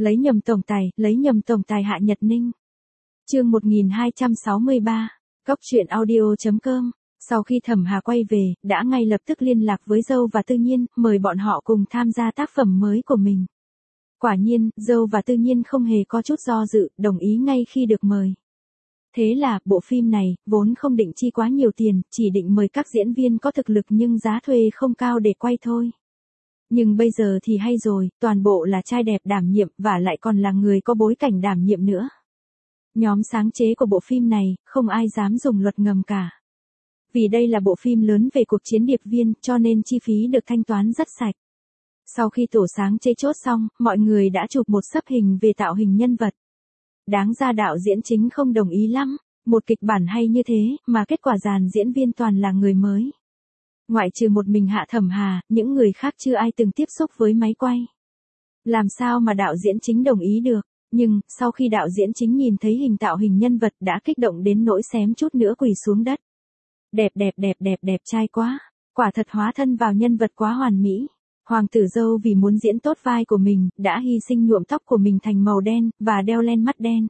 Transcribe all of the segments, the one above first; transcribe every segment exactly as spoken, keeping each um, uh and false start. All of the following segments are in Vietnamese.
Lấy nhầm tổng tài, lấy nhầm tổng tài Hạ Nhật Ninh. Chương một nghìn hai trăm sáu mươi ba, Cóc truyện audio chấm com. Sau khi Thẩm Hà quay về, đã ngay lập tức liên lạc với Dâu và Tư Nhiên, mời bọn họ cùng tham gia tác phẩm mới của mình. Quả nhiên, Dâu và Tư Nhiên không hề có chút do dự, đồng ý ngay khi được mời. Thế là, bộ phim này, vốn không định chi quá nhiều tiền, chỉ định mời các diễn viên có thực lực nhưng giá thuê không cao để quay thôi. Nhưng bây giờ thì hay rồi, toàn bộ là trai đẹp đảm nhiệm và lại còn là người có bối cảnh đảm nhiệm nữa. Nhóm sáng chế của bộ phim này, không ai dám dùng luật ngầm cả. Vì đây là bộ phim lớn về cuộc chiến điệp viên, cho nên chi phí được thanh toán rất sạch. Sau khi tổ sáng chế chốt xong, mọi người đã chụp một xấp hình về tạo hình nhân vật. Đáng ra đạo diễn chính không đồng ý lắm, một kịch bản hay như thế, mà kết quả dàn diễn viên toàn là người mới. Ngoại trừ một mình Hạ Thẩm Hà, những người khác chưa ai từng tiếp xúc với máy quay. Làm sao mà đạo diễn chính đồng ý được, nhưng, sau khi đạo diễn chính nhìn thấy hình tạo hình nhân vật đã kích động đến nỗi xém chút nữa quỳ xuống đất. Đẹp đẹp đẹp đẹp đẹp trai quá, quả thật hóa thân vào nhân vật quá hoàn mỹ. Hoàng tử Dâu vì muốn diễn tốt vai của mình, đã hy sinh nhuộm tóc của mình thành màu đen, và đeo len mắt đen.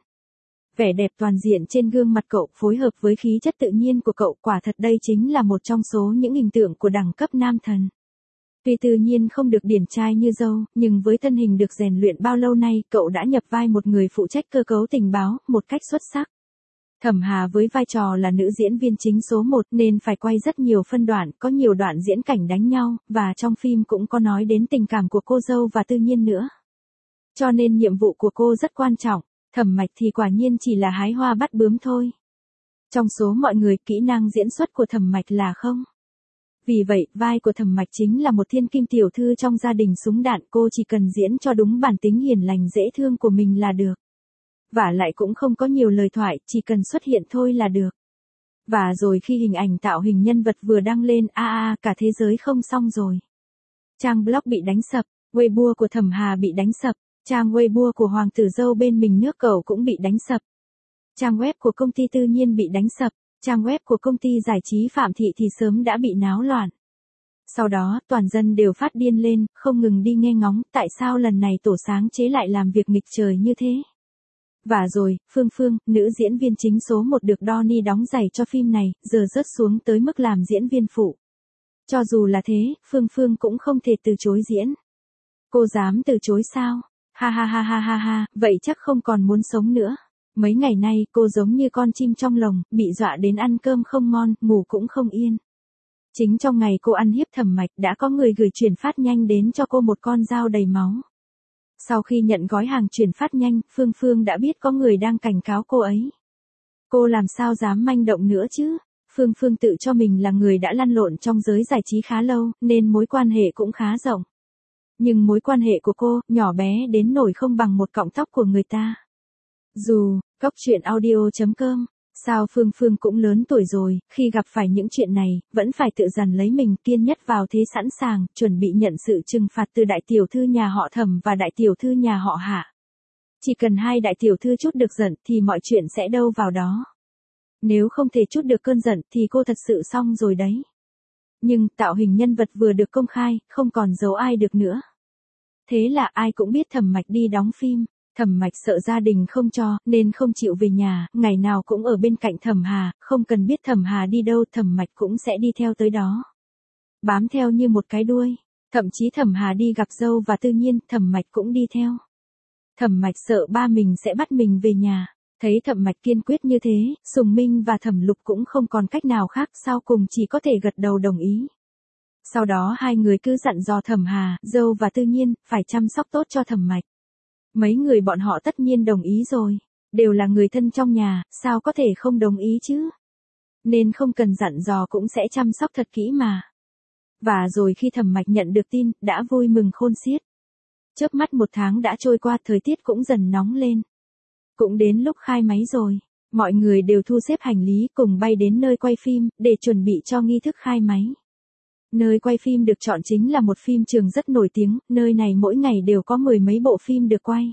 Vẻ đẹp toàn diện trên gương mặt cậu phối hợp với khí chất tự nhiên của cậu, quả thật đây chính là một trong số những hình tượng của đẳng cấp nam thần. Tuy Tư Nhiên không được điển trai như Dâu, nhưng với thân hình được rèn luyện bao lâu nay, cậu đã nhập vai một người phụ trách cơ cấu tình báo, một cách xuất sắc. Thẩm Hà với vai trò là nữ diễn viên chính số một nên phải quay rất nhiều phân đoạn, có nhiều đoạn diễn cảnh đánh nhau, và trong phim cũng có nói đến tình cảm của cô Dâu và Tư Nhiên nữa. Cho nên nhiệm vụ của cô rất quan trọng, Thẩm Mạch thì quả nhiên chỉ là hái hoa bắt bướm thôi. Trong số mọi người, kỹ năng diễn xuất của Thẩm Mạch là không. Vì vậy, vai của Thẩm Mạch chính là một thiên kim tiểu thư trong gia đình súng đạn, cô chỉ cần diễn cho đúng bản tính hiền lành dễ thương của mình là được. Và lại cũng không có nhiều lời thoại, chỉ cần xuất hiện thôi là được. Và rồi khi hình ảnh tạo hình nhân vật vừa đăng lên, a a, cả thế giới không xong rồi. Trang blog bị đánh sập, Weibo của Thẩm Hà bị đánh sập, trang Weibo của Hoàng tử Dâu bên mình nước cẩu cũng bị đánh sập. Trang web của công ty Tư Nhiên bị đánh sập, trang web của công ty giải trí Phạm Thị thì sớm đã bị náo loạn. Sau đó, toàn dân đều phát điên lên, không ngừng đi nghe ngóng, tại sao lần này tổ sáng chế lại làm việc nghịch trời như thế. Và rồi, Phương Phương, nữ diễn viên chính số một được Donnie đóng giày cho phim này, giờ rớt xuống tới mức làm diễn viên phụ. Cho dù là thế, Phương Phương cũng không thể từ chối diễn. Cô dám từ chối sao? Ha ha ha ha ha ha, vậy chắc không còn muốn sống nữa. Mấy ngày nay, cô giống như con chim trong lồng, bị dọa đến ăn cơm không ngon, ngủ cũng không yên. Chính trong ngày cô ăn hiếp Thẩm Mạch, đã có người gửi chuyển phát nhanh đến cho cô một con dao đầy máu. Sau khi nhận gói hàng chuyển phát nhanh, Phương Phương đã biết có người đang cảnh cáo cô ấy. Cô làm sao dám manh động nữa chứ? Phương Phương tự cho mình là người đã lăn lộn trong giới giải trí khá lâu, nên mối quan hệ cũng khá rộng. Nhưng mối quan hệ của cô, nhỏ bé đến nổi không bằng một cọng tóc của người ta. Dù, Cóc truyện audio chấm com, sao Phương Phương cũng lớn tuổi rồi, khi gặp phải những chuyện này, vẫn phải tự dằn lấy mình, kiên nhất vào thế sẵn sàng, chuẩn bị nhận sự trừng phạt từ đại tiểu thư nhà họ Thẩm và đại tiểu thư nhà họ Hạ. Chỉ cần hai đại tiểu thư chút được giận thì mọi chuyện sẽ đâu vào đó. Nếu không thể chút được cơn giận thì cô thật sự xong rồi đấy. Nhưng tạo hình nhân vật vừa được công khai, không còn giấu ai được nữa. Thế là ai cũng biết Thẩm Mạch đi đóng phim. Thẩm Mạch sợ gia đình không cho, nên không chịu về nhà, ngày nào cũng ở bên cạnh Thẩm Hà, không cần biết Thẩm Hà đi đâu, Thẩm Mạch cũng sẽ đi theo tới đó. Bám theo như một cái đuôi, thậm chí Thẩm Hà đi gặp Dâu và Tư Nhiên, Thẩm Mạch cũng đi theo. Thẩm Mạch sợ ba mình sẽ bắt mình về nhà, thấy Thẩm Mạch kiên quyết như thế, Sùng Minh và Thẩm Lục cũng không còn cách nào khác, sau cùng chỉ có thể gật đầu đồng ý. Sau đó hai người cứ dặn dò Thẩm Hà, Dâu và Tư Nhiên, phải chăm sóc tốt cho Thẩm Mạch. Mấy người bọn họ tất nhiên đồng ý rồi, đều là người thân trong nhà, sao có thể không đồng ý chứ? Nên không cần dặn dò cũng sẽ chăm sóc thật kỹ mà. Và rồi khi Thẩm Mạch nhận được tin, đã vui mừng khôn xiết. Chớp mắt một tháng đã trôi qua, thời tiết cũng dần nóng lên. Cũng đến lúc khai máy rồi, mọi người đều thu xếp hành lý cùng bay đến nơi quay phim, để chuẩn bị cho nghi thức khai máy. Nơi quay phim được chọn chính là một phim trường rất nổi tiếng, nơi này mỗi ngày đều có mười mấy bộ phim được quay.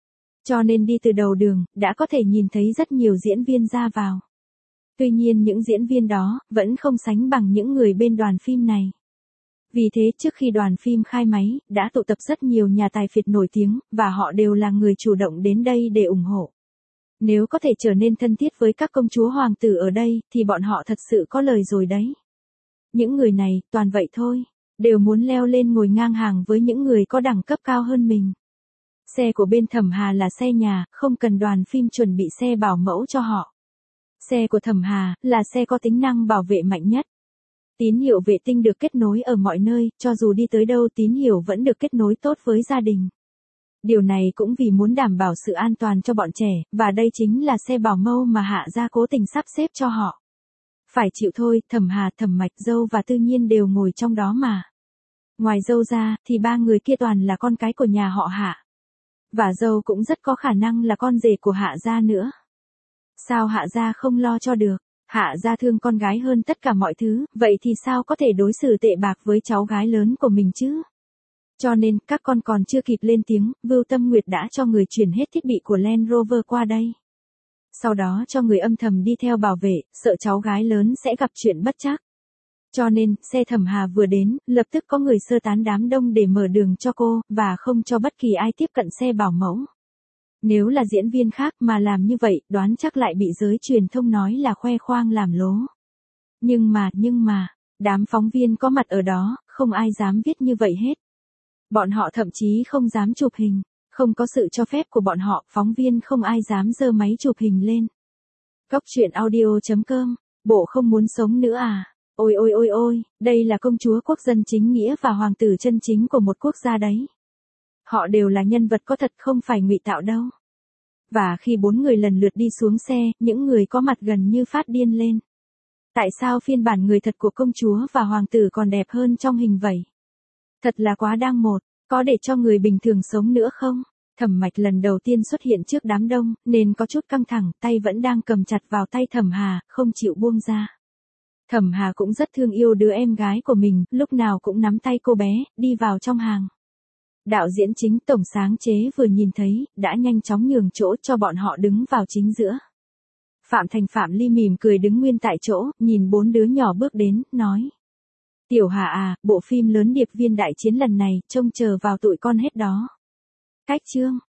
Cho nên đi từ đầu đường, đã có thể nhìn thấy rất nhiều diễn viên ra vào. Tuy nhiên những diễn viên đó, vẫn không sánh bằng những người bên đoàn phim này. Vì thế trước khi đoàn phim khai máy, đã tụ tập rất nhiều nhà tài phiệt nổi tiếng, và họ đều là người chủ động đến đây để ủng hộ. Nếu có thể trở nên thân thiết với các công chúa hoàng tử ở đây, thì bọn họ thật sự có lời rồi đấy. Những người này, toàn vậy thôi, đều muốn leo lên ngồi ngang hàng với những người có đẳng cấp cao hơn mình. Xe của bên Thẩm Hà là xe nhà, không cần đoàn phim chuẩn bị xe bảo mẫu cho họ. Xe của Thẩm Hà là xe có tính năng bảo vệ mạnh nhất. Tín hiệu vệ tinh được kết nối ở mọi nơi, cho dù đi tới đâu tín hiệu vẫn được kết nối tốt với gia đình. Điều này cũng vì muốn đảm bảo sự an toàn cho bọn trẻ, và đây chính là xe bảo mẫu mà Hạ gia cố tình sắp xếp cho họ. Phải chịu thôi, Thẩm Hà, Thẩm Mạch, Dâu và Tư Nhiên đều ngồi trong đó mà. Ngoài Dâu ra, thì ba người kia toàn là con cái của nhà họ Hạ. Và Dâu cũng rất có khả năng là con rể của Hạ gia nữa. Sao Hạ gia không lo cho được? Hạ gia thương con gái hơn tất cả mọi thứ, vậy thì sao có thể đối xử tệ bạc với cháu gái lớn của mình chứ? Cho nên, các con còn chưa kịp lên tiếng, Vưu Tâm Nguyệt đã cho người chuyển hết thiết bị của Land Rover qua đây. Sau đó cho người âm thầm đi theo bảo vệ, sợ cháu gái lớn sẽ gặp chuyện bất trắc. Cho nên, xe Thẩm Hà vừa đến, lập tức có người sơ tán đám đông để mở đường cho cô, và không cho bất kỳ ai tiếp cận xe bảo mẫu. Nếu là diễn viên khác mà làm như vậy, đoán chắc lại bị giới truyền thông nói là khoe khoang làm lố. Nhưng mà, nhưng mà, đám phóng viên có mặt ở đó, không ai dám viết như vậy hết. Bọn họ thậm chí không dám chụp hình, không có sự cho phép của bọn họ, phóng viên không ai dám giơ máy chụp hình lên. Cóc truyện audio chấm com, bộ không muốn sống nữa à? Ôi ôi ôi ôi, đây là công chúa quốc dân chính nghĩa và hoàng tử chân chính của một quốc gia đấy. Họ đều là nhân vật có thật, không phải ngụy tạo đâu. Và khi bốn người lần lượt đi xuống xe, những người có mặt gần như phát điên lên. Tại sao phiên bản người thật của công chúa và hoàng tử còn đẹp hơn trong hình vậy? Thật là quá đang một, có để cho người bình thường sống nữa không? Thẩm Mạch lần đầu tiên xuất hiện trước đám đông, nên có chút căng thẳng, tay vẫn đang cầm chặt vào tay Thẩm Hà, không chịu buông ra. Thẩm Hà cũng rất thương yêu đứa em gái của mình, lúc nào cũng nắm tay cô bé, đi vào trong hàng. Đạo diễn chính tổng sáng chế vừa nhìn thấy, đã nhanh chóng nhường chỗ cho bọn họ đứng vào chính giữa. Phạm Thành Phạm Ly mỉm cười đứng nguyên tại chỗ, nhìn bốn đứa nhỏ bước đến, nói. Tiểu Hà à, bộ phim lớn Điệp viên đại chiến lần này, trông chờ vào tụi con hết đó. Cách chương.